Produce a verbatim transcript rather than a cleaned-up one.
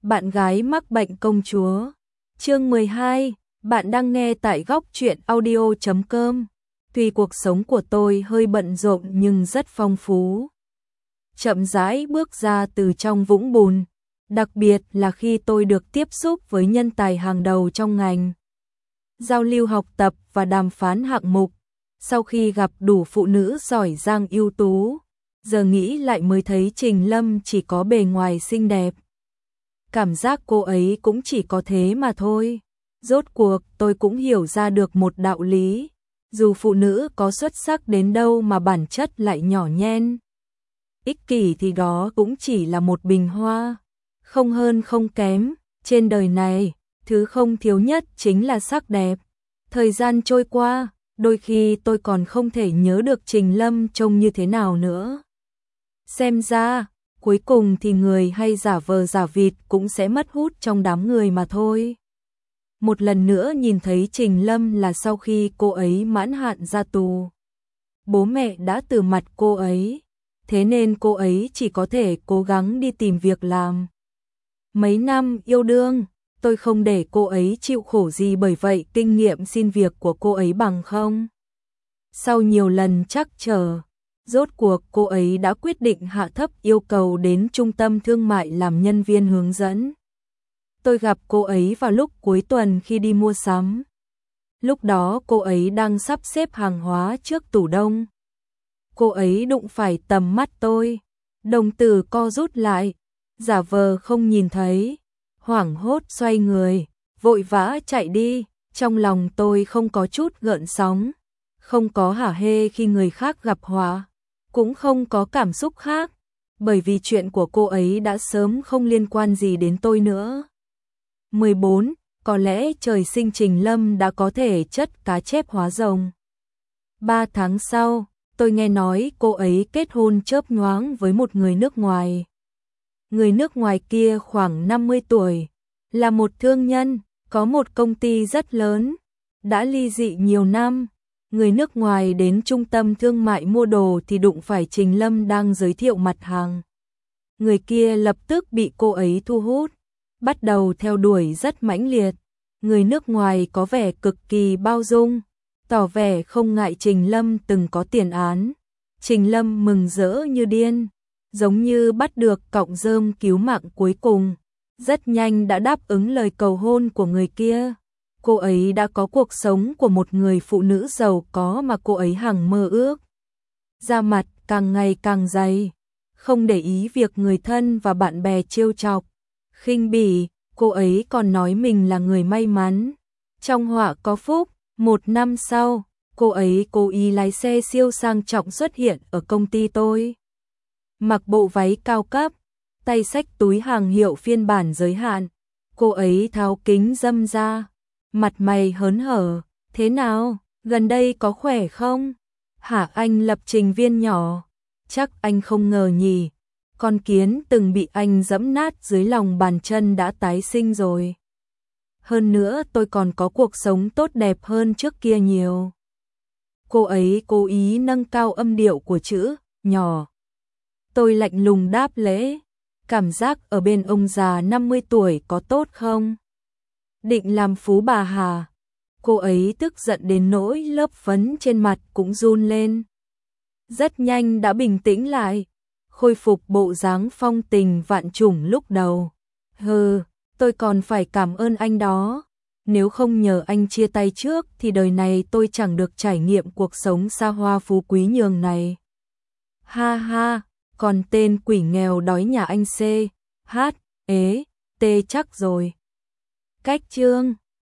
Bạn gái mắc bệnh công chúa. Chương mười hai, bạn đang nghe tại góc truyện audio chấm com. Tuy cuộc sống của tôi hơi bận rộn nhưng rất phong phú. Chậm rãi bước ra từ trong vũng bùn, đặc biệt là khi tôi được tiếp xúc với nhân tài hàng đầu trong ngành. Giao lưu học tập và đàm phán hạng mục, sau khi gặp đủ phụ nữ giỏi giang ưu tú, giờ nghĩ lại mới thấy Trình Lâm chỉ có bề ngoài xinh đẹp. Cảm giác cô ấy cũng chỉ có thế mà thôi. Rốt cuộc tôi cũng hiểu ra được một đạo lý, dù phụ nữ có xuất sắc đến đâu mà bản chất lại nhỏ nhen, ích kỷ thì đó cũng chỉ là một bình hoa, không hơn không kém. Trên đời này, thứ không thiếu nhất chính là sắc đẹp. Thời gian trôi qua, đôi khi tôi còn không thể nhớ được Trình Lâm trông như thế nào nữa. Xem ra, cuối cùng thì người hay giả vờ giả vịt cũng sẽ mất hút trong đám người mà thôi. Một lần nữa nhìn thấy Trình Lâm là sau khi cô ấy mãn hạn ra tù. Bố mẹ đã từ mặt cô ấy, thế nên cô ấy chỉ có thể cố gắng đi tìm việc làm. Mấy năm yêu đương, tôi không để cô ấy chịu khổ gì, bởi vậy kinh nghiệm xin việc của cô ấy bằng không. Sau nhiều lần trắc trở, rốt cuộc cô ấy đã quyết định hạ thấp yêu cầu đến trung tâm thương mại làm nhân viên hướng dẫn. Tôi gặp cô ấy vào lúc cuối tuần khi đi mua sắm. Lúc đó cô ấy đang sắp xếp hàng hóa trước tủ đông. Cô ấy đụng phải tầm mắt tôi, đồng tử co rút lại, giả vờ không nhìn thấy, hoảng hốt xoay người, vội vã chạy đi. Trong lòng tôi không có chút gợn sóng, không có hả hê khi người khác gặp họa, cũng không có cảm xúc khác, bởi vì chuyện của cô ấy đã sớm không liên quan gì đến tôi nữa. mười bốn, có lẽ trời sinh Trình Lâm đã có thể chất cá chép hóa rồng. Ba tháng sau, tôi nghe nói cô ấy kết hôn chớp nhoáng với một người nước ngoài. Người nước ngoài kia khoảng năm mươi tuổi, là một thương nhân, có một công ty rất lớn, đã ly dị nhiều năm. Người nước ngoài đến trung tâm thương mại mua đồ thì đụng phải Trình Lâm đang giới thiệu mặt hàng. Người kia lập tức bị cô ấy thu hút, bắt đầu theo đuổi rất mãnh liệt. Người nước ngoài có vẻ cực kỳ bao dung, tỏ vẻ không ngại Trình Lâm từng có tiền án. Trình Lâm mừng rỡ như điên, giống như bắt được cọng rơm cứu mạng cuối cùng. Rất nhanh đã đáp ứng lời cầu hôn của người kia. Cô ấy đã có cuộc sống của một người phụ nữ giàu có mà cô ấy hằng mơ ước. Da mặt càng ngày càng dày, không để ý việc người thân và bạn bè trêu chọc, khinh bỉ. Cô ấy còn nói mình là người may mắn, trong họa có phúc. Một năm sau, cô ấy cố ý lái xe siêu sang trọng xuất hiện ở công ty tôi. Mặc bộ váy cao cấp, tay xách túi hàng hiệu phiên bản giới hạn. Cô ấy tháo kính râm ra, mặt mày hớn hở. Thế nào, gần đây có khỏe không? Hả anh lập trình viên nhỏ? Chắc anh không ngờ nhỉ, con kiến từng bị anh giẫm nát dưới lòng bàn chân đã tái sinh rồi. Hơn nữa tôi còn có cuộc sống tốt đẹp hơn trước kia nhiều. Cô ấy cố ý nâng cao âm điệu của chữ nhỏ. Tôi lạnh lùng đáp lễ. Cảm giác ở bên ông già năm mươi tuổi có tốt không? Định làm phú bà hà? Cô ấy tức giận đến nỗi lớp phấn trên mặt cũng run lên. Rất nhanh đã bình tĩnh lại, khôi phục bộ dáng phong tình vạn trùng lúc đầu. Hừ, tôi còn phải cảm ơn anh đó. Nếu không nhờ anh chia tay trước thì đời này tôi chẳng được trải nghiệm cuộc sống xa hoa phú quý nhường này. Ha ha, còn tên quỷ nghèo đói nhà anh C, H, ế, T chắc rồi. Cách chương